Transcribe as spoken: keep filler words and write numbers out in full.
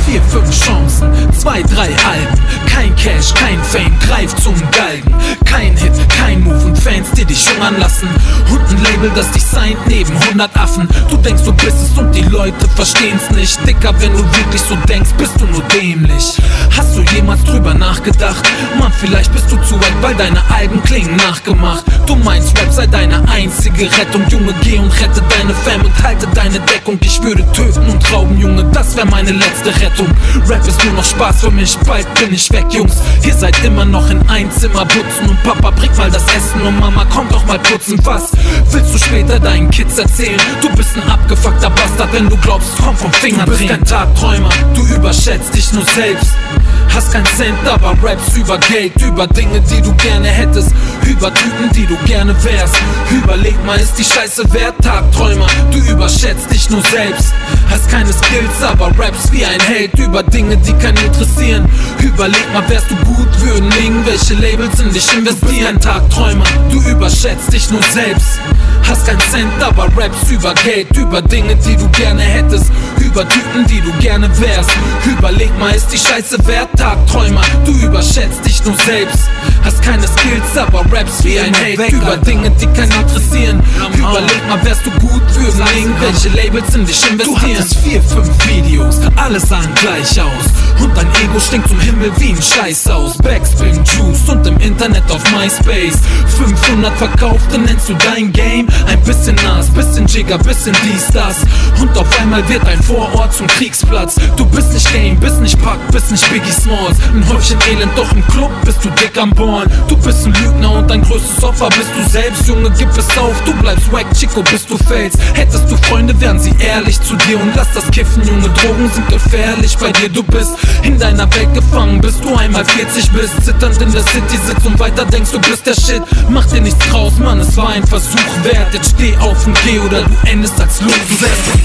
vier, fünf Chancen, zwei, drei Alben. Kein Cash, kein Fame, greif zum Galgen. Kein Hit, kein Move und Fans, die dich hungern lassen. Und ein Label, das dich signed neben hundert Affen. Du denkst, du bist es und die Leute verstehen's nicht. Dicker, wenn du wirklich so denkst, bist du nur dämlich. Hast du jemals drüber nachgedacht? Mann, vielleicht bist du zu weit, weil deine Alben klingen nachgemacht. Du meinst, Rap sei deine einzige Rettung. Junge, geh und rette deine Fam und halte deine Deckung. Ich würde töten und rauben, Junge, das wär meine letzte Rettung. Rap ist nur noch Spaß für mich, bald bin ich weg, Jungs. Ihr seid immer noch in ein Zimmer putzen und Papa bringt mal das Essen und Mama kommt doch mal putzen. Was willst du später deinen Kids erzählen? Du bist ein abgefuckter Bastard, wenn du glaubst, komm vom Finger drehen. Du bist kein Tagträumer, du überschätzt dich nur selbst. Hast kein Cent, aber rappst über Geld, über Dinge, die du gerne hättest, über Typen, die du gerne wärst. Überleg mal, ist die Scheiße wert, Tagträumer, du überschätzt dich nur selbst. Hast keine Skills, aber rappst wie ein Held über Dinge, die keinen interessieren. Überleg mal, wärst du gut, würden irgendwelche Labels in dich investieren. Du bist ein Tagträumer, du überschätzt dich nur selbst. Hast kein Cent, aber rappst über Geld, über Dinge, die du gerne hättest, über Typen, die du gerne wärst. Überleg mal, ist die Scheiße wert, Tagträumer, du überschätzt dich nur selbst. Hast keine Skills, aber rappst wie ein Held über Dinge, die keinen interessieren. Überleg mal, wärst du gut, würden irgendwelche Labels in dich investieren. Du hattest vier, fünf Videos, alle sahen gleich aus und dein Ego stinkt zum Himmel wie ein Scheißhaus. Backspin Juice und im Internet auf MySpace fünfhundert Verkaufte, nennst du dein Game? Ein bisschen Nas, bisschen Jigger, bisschen dies, das. Und auf einmal wird ein Vorort zum Kriegsplatz. Du bist nicht Game, bist nicht Pack, bist nicht Biggie Smalls. Ein Häufchen Elend, doch im Club bist du dick am Ballen. Du bist ein Lügner und dein größtes Opfer bist du selbst. Junge, gib es auf, du bleibst wack, Chico, bis du fällst. Hättest du Freunde, wären sie ehrlich zu dir. Und lass das Kiffen, Junge, Drogen sind gefährlich bei dir. Du bist in deiner Welt gefangen, bis du einmal vierzig bist. Zitternd in der City sitzt und weiter denkst, du bist der Shit. Mach dir nichts draus, Mann, es war ein Versuch wert. Jetzt steh auf und geh oder du endest als Loser.